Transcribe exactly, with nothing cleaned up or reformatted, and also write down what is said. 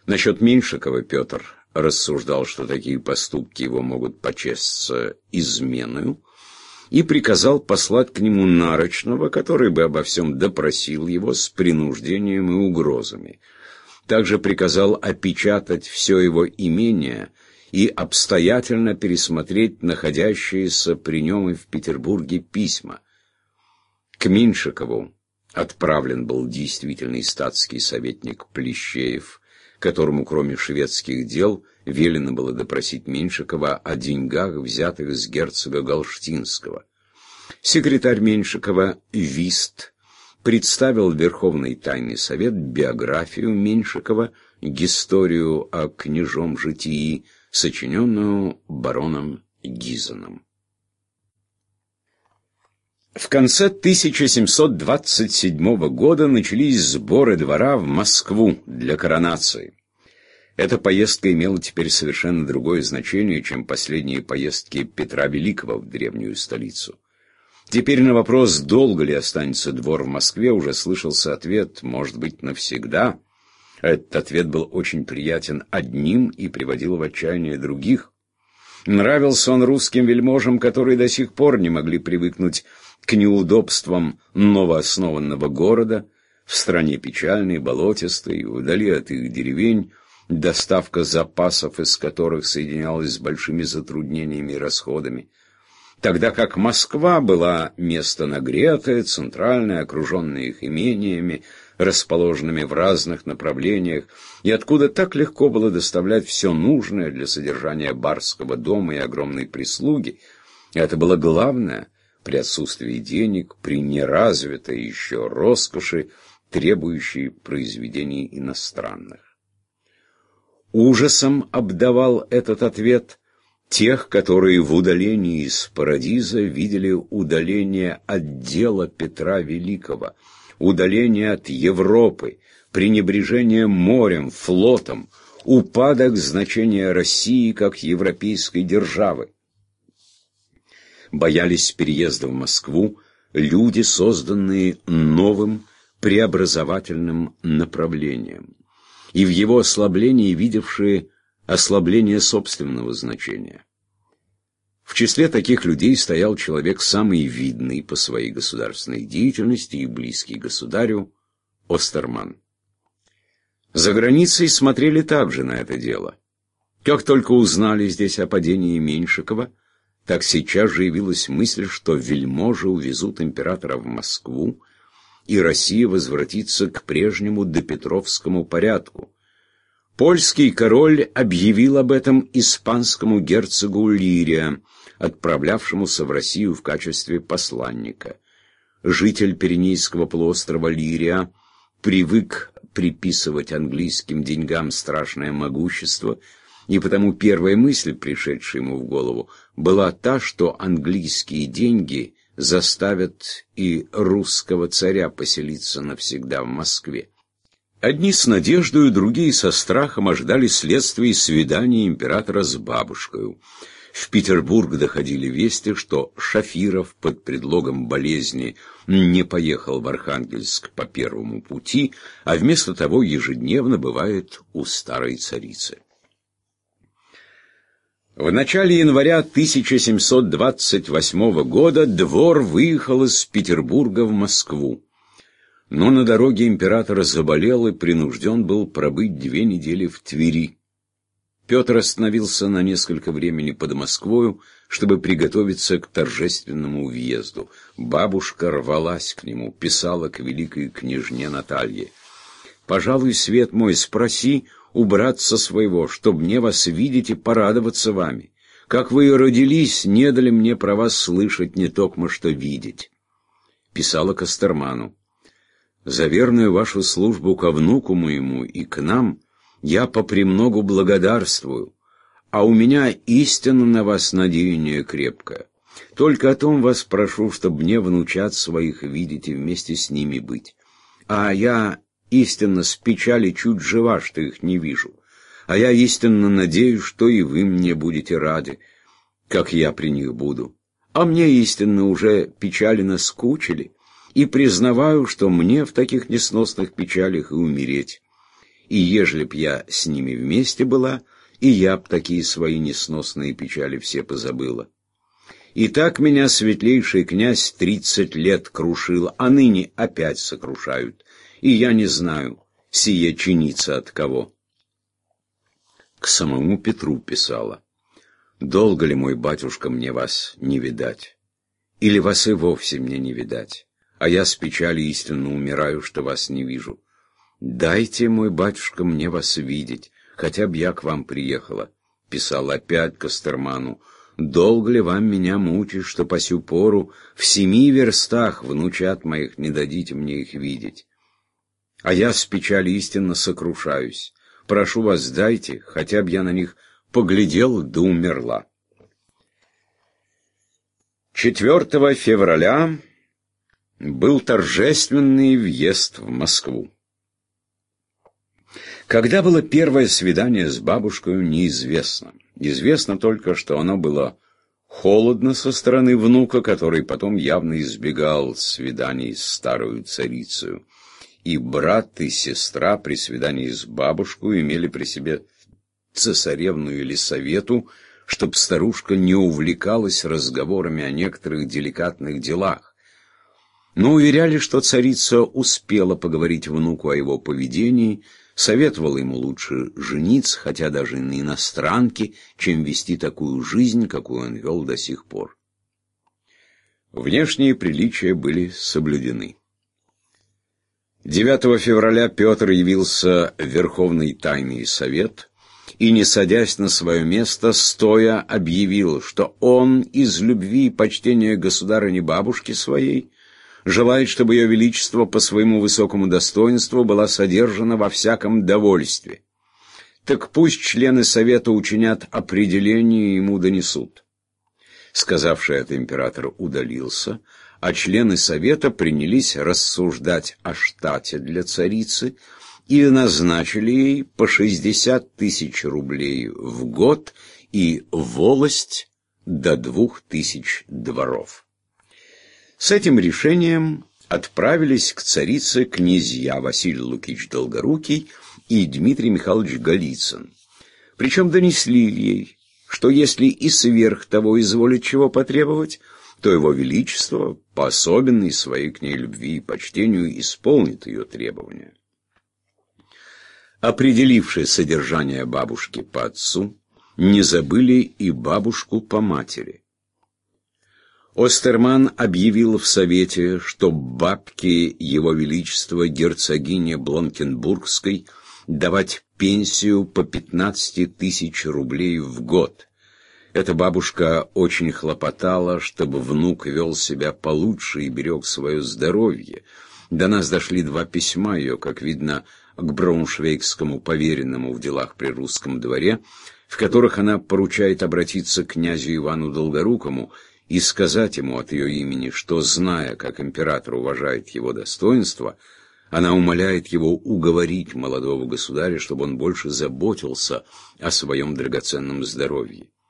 Насчет Меньшикова Петр рассуждал, что такие поступки его могут почесться изменою, и приказал послать к нему нарочного, который бы обо всем допросил его с принуждением и угрозами. Также приказал опечатать все его имение и обстоятельно пересмотреть находящиеся при нем и в Петербурге письма. К Меньшикову отправлен был действительный статский советник Плещеев, которому, кроме шведских дел, велено было допросить Меньшикова о деньгах, взятых с герцога Галштинского. Секретарь Меньшикова Вист представил в Верховный тайный совет биографию Меньшикова, историю о княжом житии, сочиненную бароном Гизеном. В конце тысяча семьсот двадцать седьмого года начались сборы двора в Москву для коронации. Эта поездка имела теперь совершенно другое значение, чем последние поездки Петра Великого в древнюю столицу. Теперь на вопрос, долго ли останется двор в Москве, уже слышался ответ «может быть, навсегда». Этот ответ был очень приятен одним и приводил в отчаяние других. Нравился он русским вельможам, которые до сих пор не могли привыкнуть к неудобствам новооснованного города, в стране печальной, болотистой, вдали от их деревень, доставка запасов из которых соединялась с большими затруднениями и расходами. Тогда как Москва была место нагретое, центральное, окруженное их имениями, расположенными в разных направлениях, и откуда так легко было доставлять все нужное для содержания барского дома и огромной прислуги. Это было главное при отсутствии денег, при неразвитой еще роскоши, требующей произведений иностранных. Ужасом обдавал этот ответ тех, которые в удалении из Парадиза видели удаление от дела Петра Великого, удаление от Европы, пренебрежение морем, флотом, упадок значения России как европейской державы. Боялись переезда в Москву люди, созданные новым преобразовательным направлением, и в его ослаблении видевшие ослабление собственного значения. В числе таких людей стоял человек самый видный по своей государственной деятельности и близкий государю — Остерман. За границей смотрели также на это дело. Как только узнали здесь о падении Меньшикова, так сейчас же явилась мысль, что вельможи увезут императора в Москву, и Россия возвратится к прежнему допетровскому порядку. Польский король объявил об этом испанскому герцогу Лирия, отправлявшемуся в Россию в качестве посланника. Житель Пиренейского полуострова Лирия привык приписывать английским деньгам страшное могущество, и потому первая мысль, пришедшая ему в голову, была та, что английские деньги заставят и русского царя поселиться навсегда в Москве. Одни с надеждой, другие со страхом ожидали следствия свидания императора с бабушкой. В Петербург доходили вести, что Шафиров под предлогом болезни не поехал в Архангельск по первому пути, а вместо того ежедневно бывает у старой царицы. В начале января тысяча семьсот двадцать восьмого года двор выехал из Петербурга в Москву. Но на дороге император заболел и принужден был пробыть две недели в Твери. Петр остановился на несколько времени под Москвою, чтобы приготовиться к торжественному въезду. Бабушка рвалась к нему, писала к великой княжне Наталье: «Пожалуй, свет мой, спроси у братца своего, чтоб мне вас видеть и порадоваться вами. Как вы и родились, не дали мне про вас слышать, не токмо что видеть». Писала к Остерману: «За верную вашу службу ко внуку моему и к нам я попремногу благодарствую, а у меня истинно на вас надеяние крепкое. Только о том вас прошу, чтобы мне внучат своих видеть и вместе с ними быть. А я истинно с печали чуть жива, что их не вижу. А я истинно надеюсь, что и вы мне будете рады, как я при них буду. А мне истинно уже печали наскучили, и признаваю, что мне в таких несносных печалях и умереть. и ежели б я с ними вместе была, и я б такие свои несносные печали все позабыла. И так меня светлейший князь тридцать лет крушил, а ныне опять сокрушают, и я не знаю, сие чинится от кого. К самому Петру писала: «Долго ли, мой батюшка, мне вас не видать? Или вас и вовсе мне не видать? А я с печали истинно умираю, что вас не вижу. Дайте, мой батюшка, мне вас видеть, хотя б я к вам приехала». Писал опять Костерману: «Долго ли вам меня мучить, что по сю пору в семи верстах внучат моих не дадите мне их видеть? А я с печали истинно сокрушаюсь. Прошу вас, дайте, хотя б я на них поглядел да умерла». четвёртого февраля был торжественный въезд в Москву. Когда было первое свидание с бабушкой, неизвестно. Известно только, что оно было холодно со стороны внука, который потом явно избегал свиданий с старою царицею. И брат, и сестра при свидании с бабушкой имели при себе цесаревну Елисавету, чтоб старушка не увлекалась разговорами о некоторых деликатных делах. Но уверяли, что царица успела поговорить внуку о его поведении, советовала ему лучше жениться, хотя даже на иностранке, чем вести такую жизнь, какую он вел до сих пор. Внешние приличия были соблюдены. девятого февраля Петр явился в Верховный Тайный Совет и, не садясь на свое место, стоя объявил, что он из любви и почтения государыни-бабушки своей желает, чтобы ее величество по своему высокому достоинству была содержана во всяком довольстве. Так пусть члены совета учинят определение и ему донесут. Сказавший это, император удалился, а члены совета принялись рассуждать о штате для царицы и назначили ей по шестьдесят тысяч рублей в год и волость до двух тысяч дворов. С этим решением отправились к царице князья Василий Лукич Долгорукий и Дмитрий Михайлович Голицын. Причем донесли ей, что если и сверх того изволит чего потребовать, то его величество по особенной своей к ней любви и почтению исполнит ее требования. Определившие содержание бабушки по отцу, не забыли и бабушку по матери. Остерман объявил в совете, что бабке его величества герцогине Бланкенбургской давать пенсию по пятнадцать тысяч рублей в год. Эта бабушка очень хлопотала, чтобы внук вел себя получше и берег свое здоровье. До нас дошли два письма ее, как видно, к брауншвейгскому поверенному в делах при русском дворе, в которых она поручает обратиться к князю Ивану Долгорукому и сказать ему от ее имени, что, зная, как император уважает его достоинство, она умоляет его уговорить молодого государя, чтобы он больше заботился о своем драгоценном здоровье.